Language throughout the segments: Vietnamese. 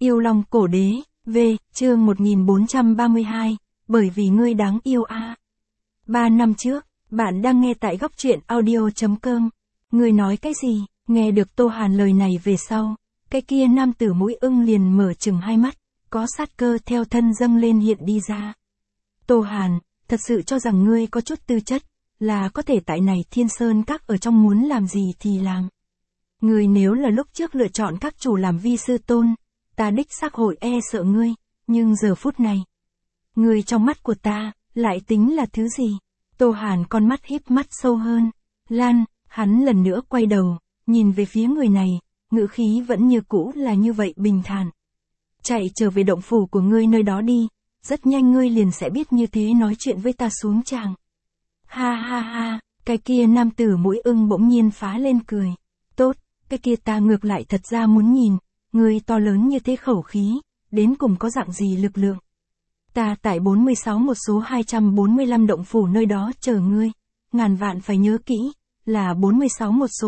Yêu Long Cổ Đế, V, chương 1432, bởi vì ngươi đáng yêu a. 3 năm trước, bạn đang nghe tại góc truyện audio.com. Ngươi nói cái gì? Nghe được Tô Hàn lời này về sau, cái kia nam tử mũi ưng liền mở trừng hai mắt, có sát cơ theo thân dâng lên hiện đi ra. Tô Hàn, thật sự cho rằng ngươi có chút tư chất, là có thể tại này Thiên Sơn Các ở trong muốn làm gì thì làm. Ngươi nếu là lúc trước lựa chọn các chủ làm vi sư tôn, ta đích xác hội e sợ ngươi, nhưng giờ phút này, ngươi trong mắt của ta, lại tính là thứ gì? Tô Hàn con mắt híp mắt sâu hơn. Lan, hắn lần nữa quay đầu, nhìn về phía người này, ngữ khí vẫn như cũ là như vậy bình thản. Chạy trở về động phủ của ngươi nơi đó đi, rất nhanh ngươi liền sẽ biết như thế nói chuyện với ta xuống tràng. Ha ha ha, cái kia nam tử mũi ưng bỗng nhiên phá lên cười. Tốt, cái kia ta ngược lại thật ra muốn nhìn, ngươi to lớn như thế khẩu khí, đến cùng có dạng gì lực lượng. Ta tại 46 một số 245 động phủ nơi đó chờ ngươi, ngàn vạn phải nhớ kỹ, là 46 một số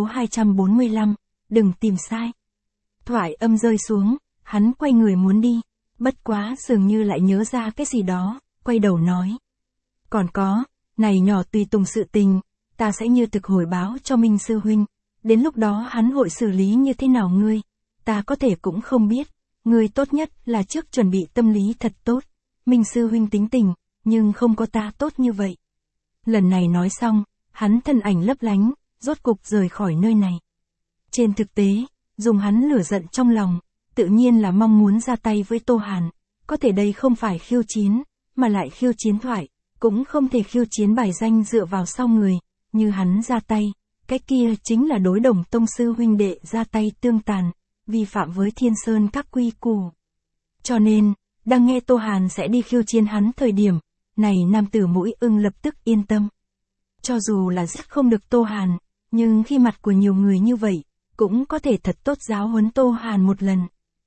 245, đừng tìm sai. Thoại âm rơi xuống, hắn quay người muốn đi, bất quá dường như lại nhớ ra cái gì đó, quay đầu nói. Còn có, này nhỏ tùy tùng sự tình, ta sẽ như thực hồi báo cho Minh Sư Huynh, đến lúc đó hắn hội xử lý như thế nào ngươi, ta có thể cũng không biết, ngươi tốt nhất là trước chuẩn bị tâm lý thật tốt. Minh Sư Huynh tính tình, nhưng không có ta tốt như vậy. Lần này nói xong, hắn thân ảnh lấp lánh, rốt cục rời khỏi nơi này. Trên thực tế, dùng hắn lửa giận trong lòng, tự nhiên là mong muốn ra tay với Tô Hàn. Có thể đây không phải khiêu chiến, mà lại khiêu chiến thoại, cũng không thể khiêu chiến bài danh dựa vào sau người, như hắn ra tay. Cái kia chính là đối đồng tông sư huynh đệ ra tay tương tàn, vi phạm với Thiên Sơn các quy củ. Cho nên, đang nghe Tô Hàn sẽ đi khiêu chiến hắn thời điểm, này nam tử mũi ưng lập tức yên tâm. Cho dù là giết không được Tô Hàn, nhưng khi mặt của nhiều người như vậy, cũng có thể thật tốt giáo huấn Tô Hàn một lần.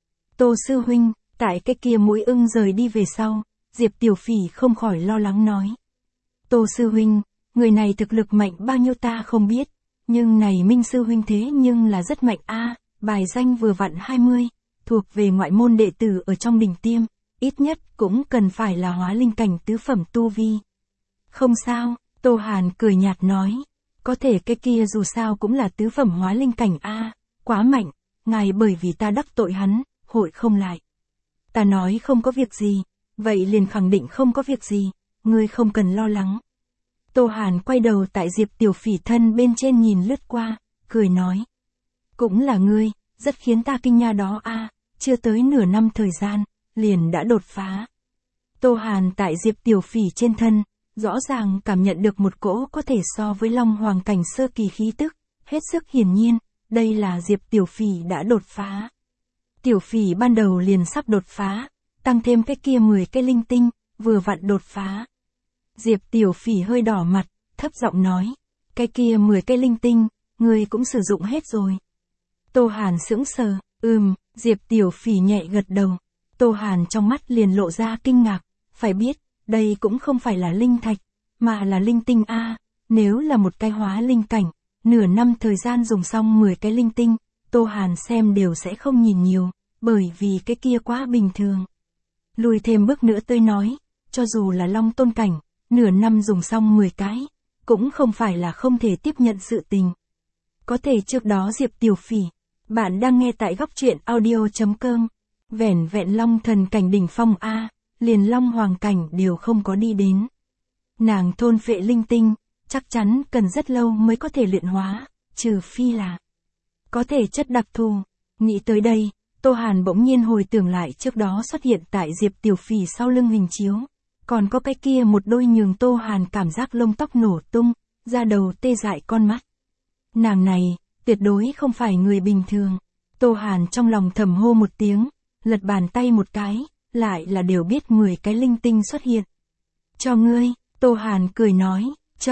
Tô sư huynh, tại cái kia mũi ưng rời đi về sau, Diệp Tiểu Phỉ không khỏi lo lắng nói. Tô sư huynh, người này thực lực mạnh bao nhiêu ta không biết, nhưng này Minh sư huynh thế nhưng là rất mạnh a, bài danh vừa vặn 20, thuộc về ngoại môn đệ tử ở trong đỉnh tiêm. Ít nhất cũng cần phải là hóa linh cảnh tứ phẩm tu vi. Không sao, Tô Hàn cười nhạt nói. Có thể cái kia dù sao cũng là tứ phẩm hóa linh cảnh a, quá mạnh, ngài bởi vì ta đắc tội hắn, hội không lại. Ta nói không có việc gì, vậy liền khẳng định không có việc gì, ngươi không cần lo lắng. Tô Hàn quay đầu tại Diệp Tiểu Phỉ thân bên trên nhìn lướt qua, cười nói. Cũng là ngươi, rất khiến ta kinh nha đó a, chưa tới nửa năm thời gian, liền đã đột phá. Tô Hàn tại Diệp Tiểu Phỉ trên thân, rõ ràng cảm nhận được một cỗ có thể so với Long Hoàng cảnh sơ kỳ khí tức, hết sức hiển nhiên, đây là Diệp Tiểu Phỉ đã đột phá. Tiểu Phỉ ban đầu liền sắp đột phá, tăng thêm cái kia 10 cái linh tinh, vừa vặn đột phá. Diệp Tiểu Phỉ hơi đỏ mặt, thấp giọng nói, cái kia 10 cái linh tinh, người cũng sử dụng hết rồi. Tô Hàn sững sờ, Diệp Tiểu Phỉ nhẹ gật đầu. Tô Hàn trong mắt liền lộ ra kinh ngạc, phải biết, đây cũng không phải là linh thạch, mà là linh tinh a. Nếu là một cái hóa linh cảnh, nửa năm thời gian dùng xong 10 cái linh tinh, Tô Hàn xem đều sẽ không nhìn nhiều, bởi vì cái kia quá bình thường. Lùi thêm bước nữa tôi nói, cho dù là Long tôn cảnh, nửa năm dùng xong 10 cái, cũng không phải là không thể tiếp nhận sự tình. Có thể trước đó Diệp Tiểu Phỉ, bạn đang nghe tại góc truyện audio.com. Vẻn vẹn Long thần cảnh đỉnh phong a, liền Long Hoàng cảnh đều không có đi đến. Nàng thôn phệ linh tinh, chắc chắn cần rất lâu mới có thể luyện hóa, trừ phi là có thể chất đặc thù. Nghĩ tới đây, Tô Hàn bỗng nhiên hồi tưởng lại trước đó xuất hiện tại Diệp Tiểu Phỉ sau lưng hình chiếu, còn có cái kia một đôi nhường Tô Hàn cảm giác lông tóc nổ tung, da đầu tê dại con mắt. Nàng này, tuyệt đối không phải người bình thường. Tô Hàn trong lòng thầm hô một tiếng, lật bàn tay một cái, lại là đều biết 10 cái linh tinh xuất hiện. Cho ngươi, Tô Hàn cười nói,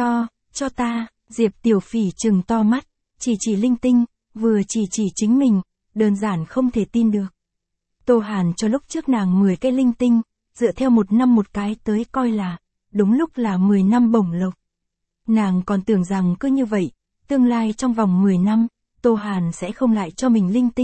cho ta, Diệp Tiểu Phỉ trừng to mắt, chỉ linh tinh, vừa chỉ chính mình, đơn giản không thể tin được. Tô Hàn cho lúc trước nàng 10 cái linh tinh, dựa theo 1 năm một cái tới coi là, đúng lúc là 10 năm bổng lộc. Nàng còn tưởng rằng cứ như vậy, tương lai trong vòng 10 năm, Tô Hàn sẽ không lại cho mình linh tinh,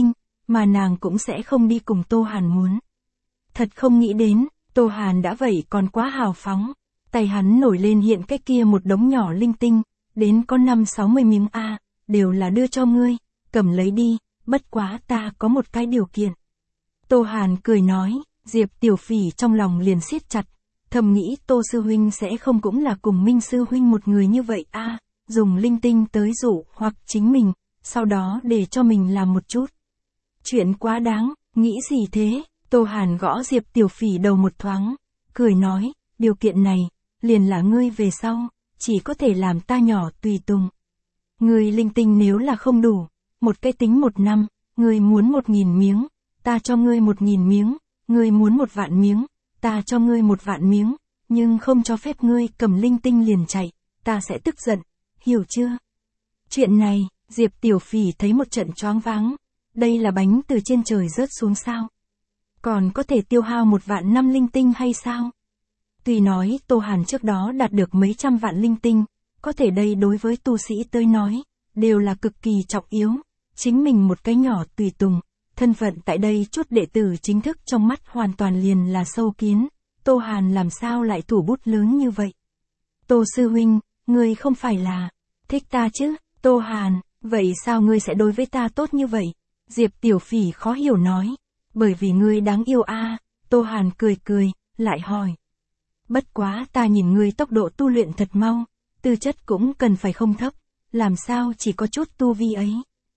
mà nàng cũng sẽ không đi cùng Tô Hàn muốn. Thật không nghĩ đến, Tô Hàn đã vậy còn quá hào phóng. Tay hắn nổi lên hiện cái kia một đống nhỏ linh tinh, đến có 50-60 miếng a, đều là đưa cho ngươi, cầm lấy đi, bất quá ta có một cái điều kiện. Tô Hàn cười nói, Diệp Tiểu Phỉ trong lòng liền siết chặt, thầm nghĩ Tô sư huynh sẽ không cũng là cùng Minh sư huynh một người như vậy a, dùng linh tinh tới dụ hoặc chính mình, sau đó để cho mình làm một chút. Chuyện quá đáng, nghĩ gì thế? Tô Hàn gõ Diệp Tiểu Phỉ đầu một thoáng, cười nói, điều kiện này, liền là ngươi về sau, chỉ có thể làm ta nhỏ tùy tùng. Ngươi linh tinh nếu là không đủ, một cái tính 1 năm, ngươi muốn 1000 miếng, ta cho ngươi 1000 miếng, ngươi muốn 1.000.000 miếng, ta cho ngươi 1.000.000 miếng, nhưng không cho phép ngươi cầm linh tinh liền chạy, ta sẽ tức giận, hiểu chưa? Chuyện này, Diệp Tiểu Phỉ thấy một trận choáng váng, đây là bánh từ trên trời rớt xuống sao? Còn có thể tiêu hao 1.000.000 năm linh tinh hay sao? Tuy nói Tô Hàn trước đó đạt được mấy trăm vạn linh tinh, có thể đây đối với tu sĩ tới nói, đều là cực kỳ trọng yếu, chính mình một cái nhỏ tùy tùng, thân phận tại đây chút đệ tử chính thức trong mắt hoàn toàn liền là sâu kiến, Tô Hàn làm sao lại thủ bút lớn như vậy? Tô sư huynh, ngươi không phải là thích ta chứ? Tô Hàn, vậy sao ngươi sẽ đối với ta tốt như vậy? Diệp Tiểu Phỉ khó hiểu nói, bởi vì ngươi đáng yêu a. Tô Hàn cười cười, lại hỏi. Bất quá ta nhìn ngươi tốc độ tu luyện thật mau, tư chất cũng cần phải không thấp, làm sao chỉ có chút tu vi ấy?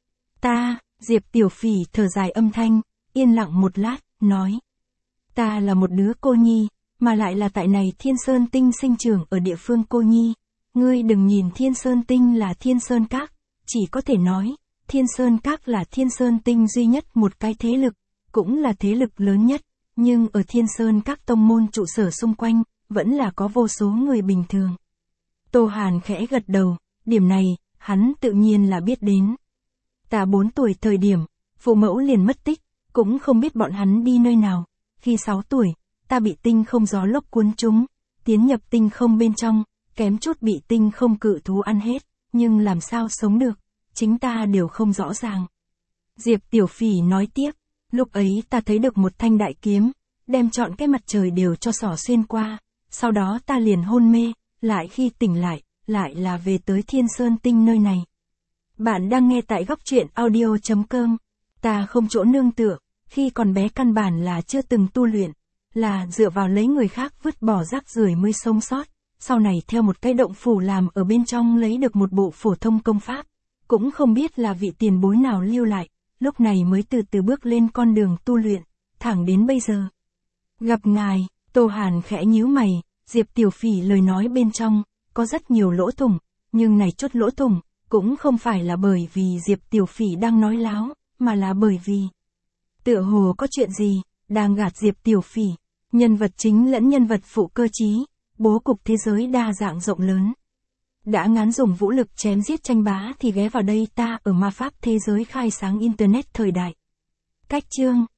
Diệp Tiểu Phỉ thở dài âm thanh, yên lặng một lát, nói. Ta là một đứa cô nhi, mà lại là tại này Thiên Sơn Tinh sinh trưởng ở địa phương cô nhi. Ngươi đừng nhìn Thiên Sơn Tinh là Thiên Sơn Các, chỉ có thể nói, Thiên Sơn Các là Thiên Sơn Tinh duy nhất một cái thế lực, cũng là thế lực lớn nhất, nhưng ở Thiên Sơn Các tông môn trụ sở xung quanh, vẫn là có vô số người bình thường. Tô Hàn khẽ gật đầu, điểm này, hắn tự nhiên là biết đến. Ta 4 tuổi thời điểm, phụ mẫu liền mất tích, cũng không biết bọn hắn đi nơi nào. Khi 6 tuổi, ta bị tinh không gió lốc cuốn trúng, tiến nhập tinh không bên trong, kém chút bị tinh không cự thú ăn hết, nhưng làm sao sống được, chính ta đều không rõ ràng. Diệp Tiểu Phỉ nói tiếp, lúc ấy ta thấy được một thanh đại kiếm, đem trọn cái mặt trời đều cho xỏ xuyên qua, sau đó ta liền hôn mê, lại khi tỉnh lại là về tới Thiên Sơn Tinh nơi này. Bạn đang nghe tại góc truyện audio.com. Ta không chỗ nương tựa, khi còn bé căn bản là chưa từng tu luyện, là dựa vào lấy người khác vứt bỏ rác rưởi mới sống sót, sau này theo một cái động phủ làm ở bên trong lấy được một bộ phổ thông công pháp, cũng không biết là vị tiền bối nào lưu lại, lúc này mới từ từ bước lên con đường tu luyện, thẳng đến bây giờ. Gặp ngài, Tô Hàn khẽ nhíu mày, Diệp Tiểu Phỉ lời nói bên trong, có rất nhiều lỗ thủng, nhưng này chút lỗ thủng, cũng không phải là bởi vì Diệp Tiểu Phỉ đang nói láo, mà là bởi vì tựa hồ có chuyện gì, đang gạt Diệp Tiểu Phỉ, nhân vật chính lẫn nhân vật phụ cơ trí, bố cục thế giới đa dạng rộng lớn. Đã ngán dùng vũ lực chém giết tranh bá thì ghé vào đây ta ở ma pháp thế giới khai sáng Internet thời đại. Cách chương